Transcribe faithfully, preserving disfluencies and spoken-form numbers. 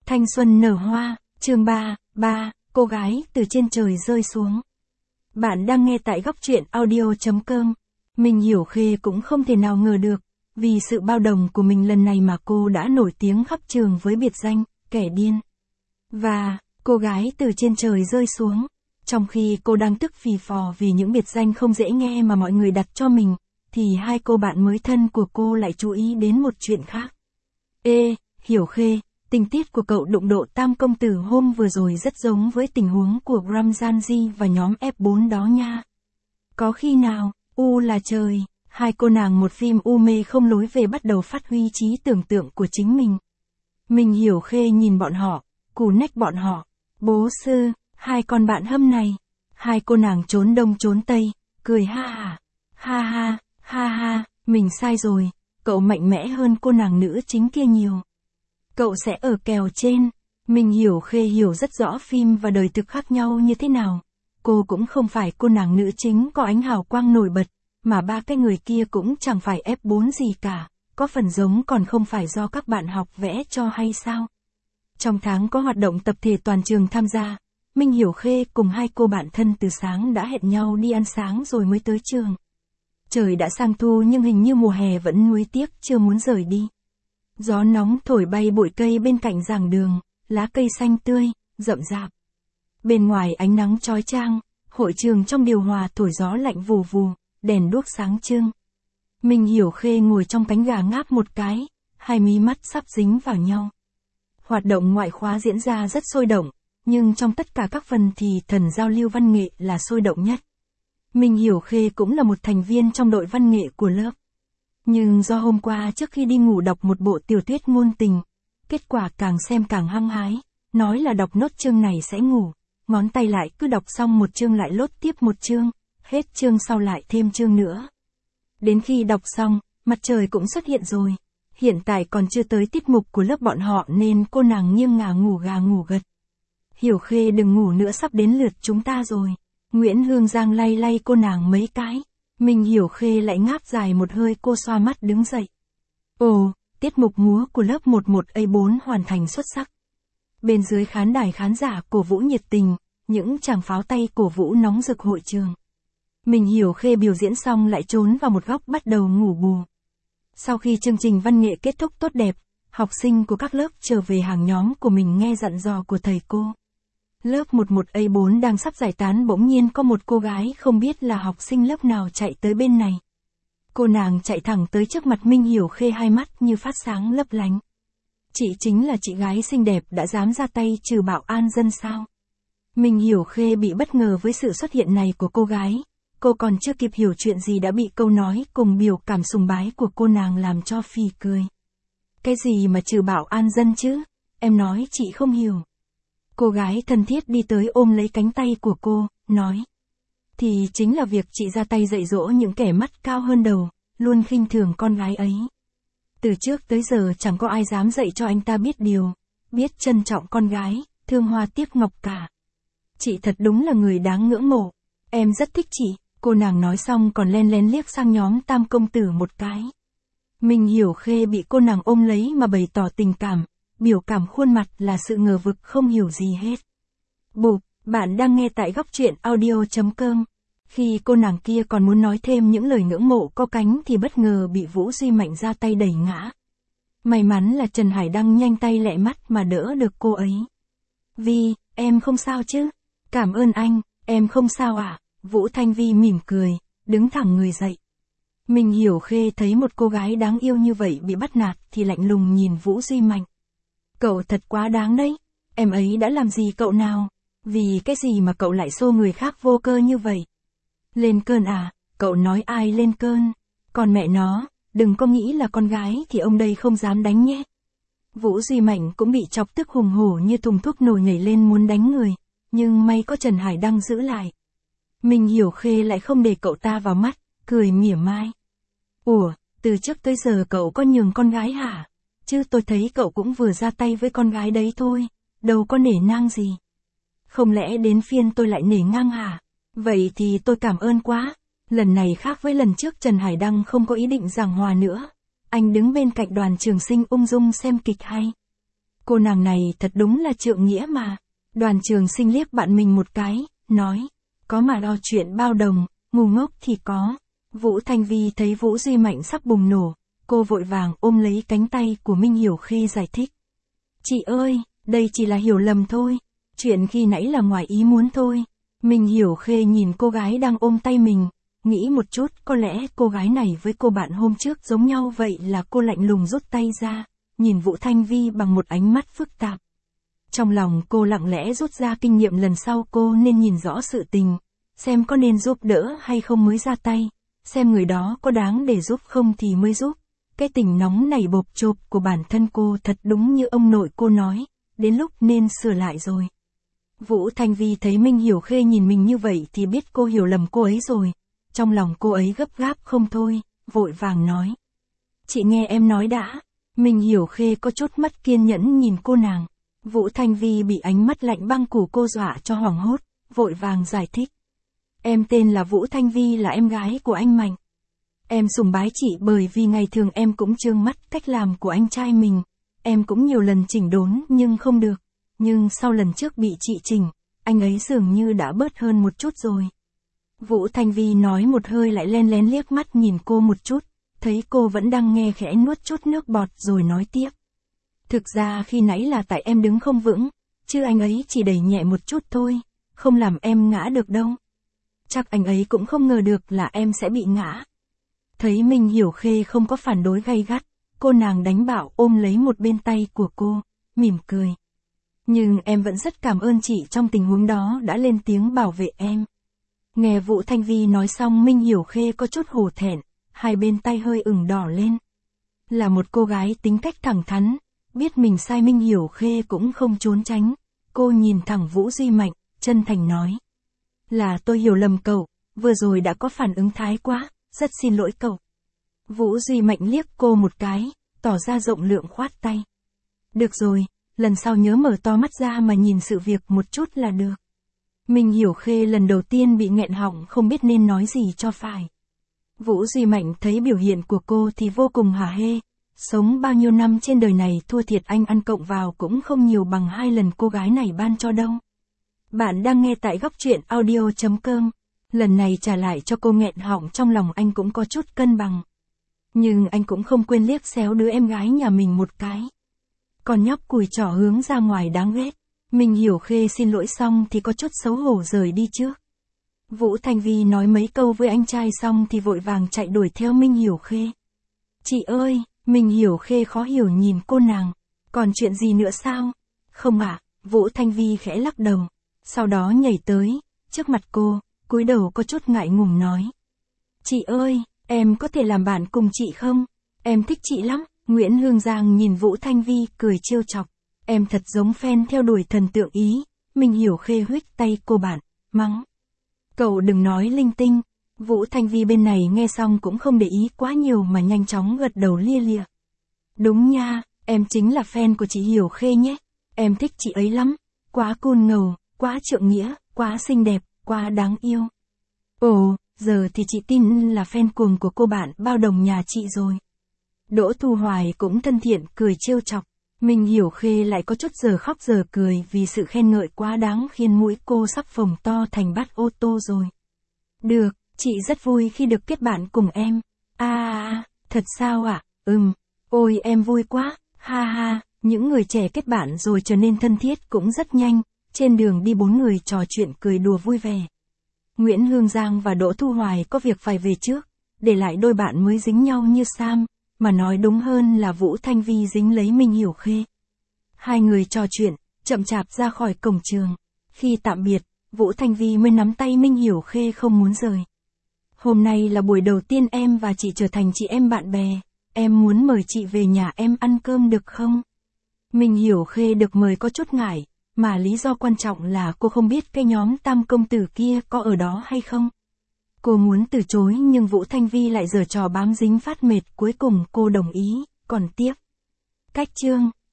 Thanh xuân nở hoa, chương ba, ba, cô gái từ trên trời rơi xuống. Bạn đang nghe tại góc truyện audio chấm com. Mình Hiểu Khê cũng không thể nào ngờ được, vì sự bao đồng của mình lần này mà cô đã nổi tiếng khắp trường với biệt danh, kẻ điên. Và, cô gái từ trên trời rơi xuống, trong khi cô đang tức phì phò vì những biệt danh không dễ nghe mà mọi người đặt cho mình, thì hai cô bạn mới thân của cô lại chú ý đến một chuyện khác. Ê, Hiểu Khê, tình tiết của cậu đụng độ Tam công tử hôm vừa rồi rất giống với tình huống của Ramjanji và nhóm F bốn đó nha. Có khi nào, u là trời, hai cô nàng một phim u mê không lối về bắt đầu phát huy trí tưởng tượng của chính mình. Mình Hiểu Khê nhìn bọn họ, cù nách bọn họ, bố sư, hai con bạn hâm này. Hai cô nàng trốn đông trốn tây, cười ha ha, ha ha, ha ha, mình sai rồi, cậu mạnh mẽ hơn cô nàng nữ chính kia nhiều. Cậu sẽ ở kèo trên. Mình Hiểu Khê hiểu rất rõ phim và đời thực khác nhau như thế nào. Cô cũng không phải cô nàng nữ chính có ánh hào quang nổi bật, mà ba cái người kia cũng chẳng phải F bốn gì cả, có phần giống còn không phải do các bạn học vẽ cho hay sao. Trong tháng có hoạt động tập thể toàn trường tham gia, Mình Hiểu Khê cùng hai cô bạn thân từ sáng đã hẹn nhau đi ăn sáng rồi mới tới trường. Trời đã sang thu nhưng hình như mùa hè vẫn nuối tiếc chưa muốn rời đi. Gió nóng thổi bay bụi cây bên cạnh giảng đường, lá cây xanh tươi, rậm rạp. Bên ngoài ánh nắng chói chang, hội trường trong điều hòa thổi gió lạnh vù vù, đèn đuốc sáng trưng. Mình Hiểu Khê ngồi trong cánh gà ngáp một cái, hai mí mắt sắp dính vào nhau. Hoạt động ngoại khóa diễn ra rất sôi động, nhưng trong tất cả các phần thì thần giao lưu văn nghệ là sôi động nhất. Mình Hiểu Khê cũng là một thành viên trong đội văn nghệ của lớp. Nhưng do hôm qua trước khi đi ngủ đọc một bộ tiểu thuyết ngôn tình, kết quả càng xem càng hăng hái, nói là đọc nốt chương này sẽ ngủ, ngón tay lại cứ đọc xong một chương lại lốt tiếp một chương, hết chương sau lại thêm chương nữa. Đến khi đọc xong, mặt trời cũng xuất hiện rồi, hiện tại còn chưa tới tiết mục của lớp bọn họ nên cô nàng nghiêng ngả ngủ gà ngủ gật. Hiểu Khê đừng ngủ nữa sắp đến lượt chúng ta rồi. Nguyễn Hương Giang lay lay cô nàng mấy cái. Mình Hiểu Khê lại ngáp dài một hơi, cô xoa mắt đứng dậy. Ồ, tiết mục múa của lớp mười một A bốn hoàn thành xuất sắc. Bên dưới khán đài khán giả cổ vũ nhiệt tình, những tràng pháo tay cổ vũ nóng rực hội trường. Mình Hiểu Khê biểu diễn xong lại trốn vào một góc bắt đầu ngủ bù. Sau khi chương trình văn nghệ kết thúc tốt đẹp, học sinh của các lớp trở về hàng nhóm của mình nghe dặn dò của thầy cô. Lớp mười một A bốn đang sắp giải tán bỗng nhiên có một cô gái không biết là học sinh lớp nào chạy tới bên này. Cô nàng chạy thẳng tới trước mặt Mình Hiểu Khê, hai mắt như phát sáng lấp lánh. Chị chính là chị gái xinh đẹp đã dám ra tay trừ bạo an dân sao? Mình Hiểu Khê bị bất ngờ với sự xuất hiện này của cô gái. Cô còn chưa kịp hiểu chuyện gì đã bị câu nói cùng biểu cảm sùng bái của cô nàng làm cho phì cười. Cái gì mà trừ bạo an dân chứ? Em nói chị không hiểu. Cô gái thân thiết đi tới ôm lấy cánh tay của cô, nói. Thì chính là việc chị ra tay dạy dỗ những kẻ mắt cao hơn đầu, luôn khinh thường con gái ấy. Từ trước tới giờ chẳng có ai dám dạy cho anh ta biết điều, biết trân trọng con gái, thương hoa tiếc ngọc cả. Chị thật đúng là người đáng ngưỡng mộ, em rất thích chị. Cô nàng nói xong còn len lén liếc sang nhóm Tam công tử một cái. Mình Hiểu Khê bị cô nàng ôm lấy mà bày tỏ tình cảm. Biểu cảm khuôn mặt là sự ngờ vực không hiểu gì hết. Bụp, bạn đang nghe tại góc truyện audio chấm com. Khi cô nàng kia còn muốn nói thêm những lời ngưỡng mộ có cánh thì bất ngờ bị Vũ Duy Mạnh ra tay đẩy ngã. May mắn là Trần Hải Đăng nhanh tay lẹ mắt mà đỡ được cô ấy. Vi, em không sao chứ? Cảm ơn anh, em không sao ạ. À? Vũ Thanh Vi mỉm cười, đứng thẳng người dậy. Mình Hiểu Khê thấy một cô gái đáng yêu như vậy bị bắt nạt thì lạnh lùng nhìn Vũ Duy Mạnh. Cậu thật quá đáng đấy, em ấy đã làm gì cậu nào? Vì cái gì mà cậu lại xô người khác vô cơ như vậy? Lên cơn à, cậu nói ai lên cơn? Còn mẹ nó, đừng có nghĩ là con gái thì ông đây không dám đánh nhé. Vũ Duy Mạnh cũng bị chọc tức hùng hổ như thùng thuốc nổ nhảy lên muốn đánh người, nhưng may có Trần Hải Đăng giữ lại. Mình Hiểu Khê lại không để cậu ta vào mắt, cười mỉa mai. Ủa, từ trước tới giờ cậu có nhường con gái hả? Chứ tôi thấy cậu cũng vừa ra tay với con gái đấy thôi, đâu có nể nang gì. Không lẽ đến phiên tôi lại nể nang hả? Vậy thì tôi cảm ơn quá. Lần này khác với lần trước, Trần Hải Đăng không có ý định giảng hòa nữa. Anh đứng bên cạnh Đoàn Trường Sinh ung dung xem kịch hay. Cô nàng này thật đúng là trượng nghĩa mà. Đoàn Trường Sinh liếc bạn mình một cái, nói, có mà lo chuyện bao đồng, ngu ngốc thì có. Vũ Thanh Vi thấy Vũ Duy Mạnh sắp bùng nổ, cô vội vàng ôm lấy cánh tay của Minh Hiểu Khê giải thích. Chị ơi, đây chỉ là hiểu lầm thôi, chuyện khi nãy là ngoài ý muốn thôi. Minh Hiểu Khê nhìn cô gái đang ôm tay mình, nghĩ một chút có lẽ cô gái này với cô bạn hôm trước giống nhau, vậy là cô lạnh lùng rút tay ra, nhìn Vũ Thanh Vi bằng một ánh mắt phức tạp. Trong lòng cô lặng lẽ rút ra kinh nghiệm lần sau cô nên nhìn rõ sự tình, xem có nên giúp đỡ hay không mới ra tay, xem người đó có đáng để giúp không thì mới giúp. Cái tình nóng nảy bộp chộp của bản thân cô thật đúng như ông nội cô nói, đến lúc nên sửa lại rồi. Vũ Thanh Vi thấy Minh Hiểu Khê nhìn mình như vậy thì biết cô hiểu lầm cô ấy rồi. Trong lòng cô ấy gấp gáp không thôi, vội vàng nói. Chị nghe em nói đã. Minh Hiểu Khê có chút mất kiên nhẫn nhìn cô nàng. Vũ Thanh Vi bị ánh mắt lạnh băng của cô dọa cho hoảng hốt, vội vàng giải thích. Em tên là Vũ Thanh Vi, là em gái của anh Mạnh. Em sùng bái chị bởi vì ngày thường em cũng trương mắt cách làm của anh trai mình. Em cũng nhiều lần chỉnh đốn nhưng không được. Nhưng sau lần trước bị chị chỉnh, anh ấy dường như đã bớt hơn một chút rồi. Vũ Thanh Vi nói một hơi lại len lén liếc mắt nhìn cô một chút, thấy cô vẫn đang nghe khẽ nuốt chút nước bọt rồi nói tiếp. Thực ra khi nãy là tại em đứng không vững, chứ anh ấy chỉ đẩy nhẹ một chút thôi, không làm em ngã được đâu. Chắc anh ấy cũng không ngờ được là em sẽ bị ngã. Thấy Minh Hiểu Khê không có phản đối gay gắt, cô nàng đánh bạo ôm lấy một bên tay của cô, mỉm cười. Nhưng em vẫn rất cảm ơn chị trong tình huống đó đã lên tiếng bảo vệ em. Nghe Vũ Thanh Vi nói xong Minh Hiểu Khê có chút hổ thẹn, hai bên tay hơi ửng đỏ lên. Là một cô gái tính cách thẳng thắn, biết mình sai Minh Hiểu Khê cũng không trốn tránh. Cô nhìn thẳng Vũ Duy Mạnh, chân thành nói. Là tôi hiểu lầm cậu, vừa rồi đã có phản ứng thái quá, rất xin lỗi cậu. Vũ Duy Mạnh liếc cô một cái, tỏ ra rộng lượng khoát tay. Được rồi, lần sau nhớ mở to mắt ra mà nhìn sự việc một chút là được. Minh Hiểu Khê lần đầu tiên bị nghẹn họng không biết nên nói gì cho phải. Vũ Duy Mạnh thấy biểu hiện của cô thì vô cùng hả hê. Sống bao nhiêu năm trên đời này thua thiệt anh ăn cộng vào cũng không nhiều bằng hai lần cô gái này ban cho đâu. Bạn đang nghe tại góc truyện audio chấm com. Lần này trả lại cho cô nghẹn họng trong lòng anh cũng có chút cân bằng. Nhưng anh cũng không quên liếc xéo đứa em gái nhà mình một cái. Còn nhóc cùi trỏ hướng ra ngoài đáng ghét. Minh Hiểu Khê xin lỗi xong thì có chút xấu hổ rời đi trước. Vũ Thanh Vi nói mấy câu với anh trai xong thì vội vàng chạy đuổi theo Minh Hiểu Khê. Chị ơi, Minh Hiểu Khê khó hiểu nhìn cô nàng. Còn chuyện gì nữa sao? Không ạ, à, Vũ Thanh Vi khẽ lắc đầu. Sau đó nhảy tới, trước mặt cô, cúi đầu có chút ngại ngùng nói. Chị ơi, em có thể làm bạn cùng chị không? Em thích chị lắm. Nguyễn Hương Giang nhìn Vũ Thanh Vi cười trêu chọc. Em thật giống fan theo đuổi thần tượng ý. Minh Hiểu Khê huých tay cô bạn, mắng. Cậu đừng nói linh tinh. Vũ Thanh Vi bên này nghe xong cũng không để ý quá nhiều mà nhanh chóng gật đầu lia lịa. Đúng nha, em chính là fan của chị Hiểu Khê nhé. Em thích chị ấy lắm. Quá cool ngầu, quá trượng nghĩa, quá xinh đẹp, quá đáng yêu. Ồ, giờ thì chị tin là fan cuồng của cô bạn bao đồng nhà chị rồi. Đỗ Thu Hoài cũng thân thiện cười trêu chọc. Minh Hiểu Khê lại có chút giờ khóc giờ cười vì sự khen ngợi quá đáng khiến mũi cô sắp phồng to thành bát ô tô rồi. Được, chị rất vui khi được kết bạn cùng em. À, à thật sao ạ? À? Ừm, ôi em vui quá, ha ha, những người trẻ kết bạn rồi trở nên thân thiết cũng rất nhanh, trên đường đi bốn người trò chuyện cười đùa vui vẻ. Nguyễn Hương Giang và Đỗ Thu Hoài có việc phải về trước, để lại đôi bạn mới dính nhau như Sam. Mà nói đúng hơn là Vũ Thanh Vi dính lấy Minh Hiểu Khê. Hai người trò chuyện, chậm chạp ra khỏi cổng trường. Khi tạm biệt, Vũ Thanh Vi mới nắm tay Minh Hiểu Khê không muốn rời. Hôm nay là buổi đầu tiên em và chị trở thành chị em bạn bè. Em muốn mời chị về nhà em ăn cơm được không? Minh Hiểu Khê được mời có chút ngại, mà lý do quan trọng là cô không biết cái nhóm tam công tử kia có ở đó hay không. Cô muốn từ chối nhưng Vũ Thanh Vi lại giở trò bám dính phát mệt, cuối cùng cô đồng ý, còn tiếp. Cách chương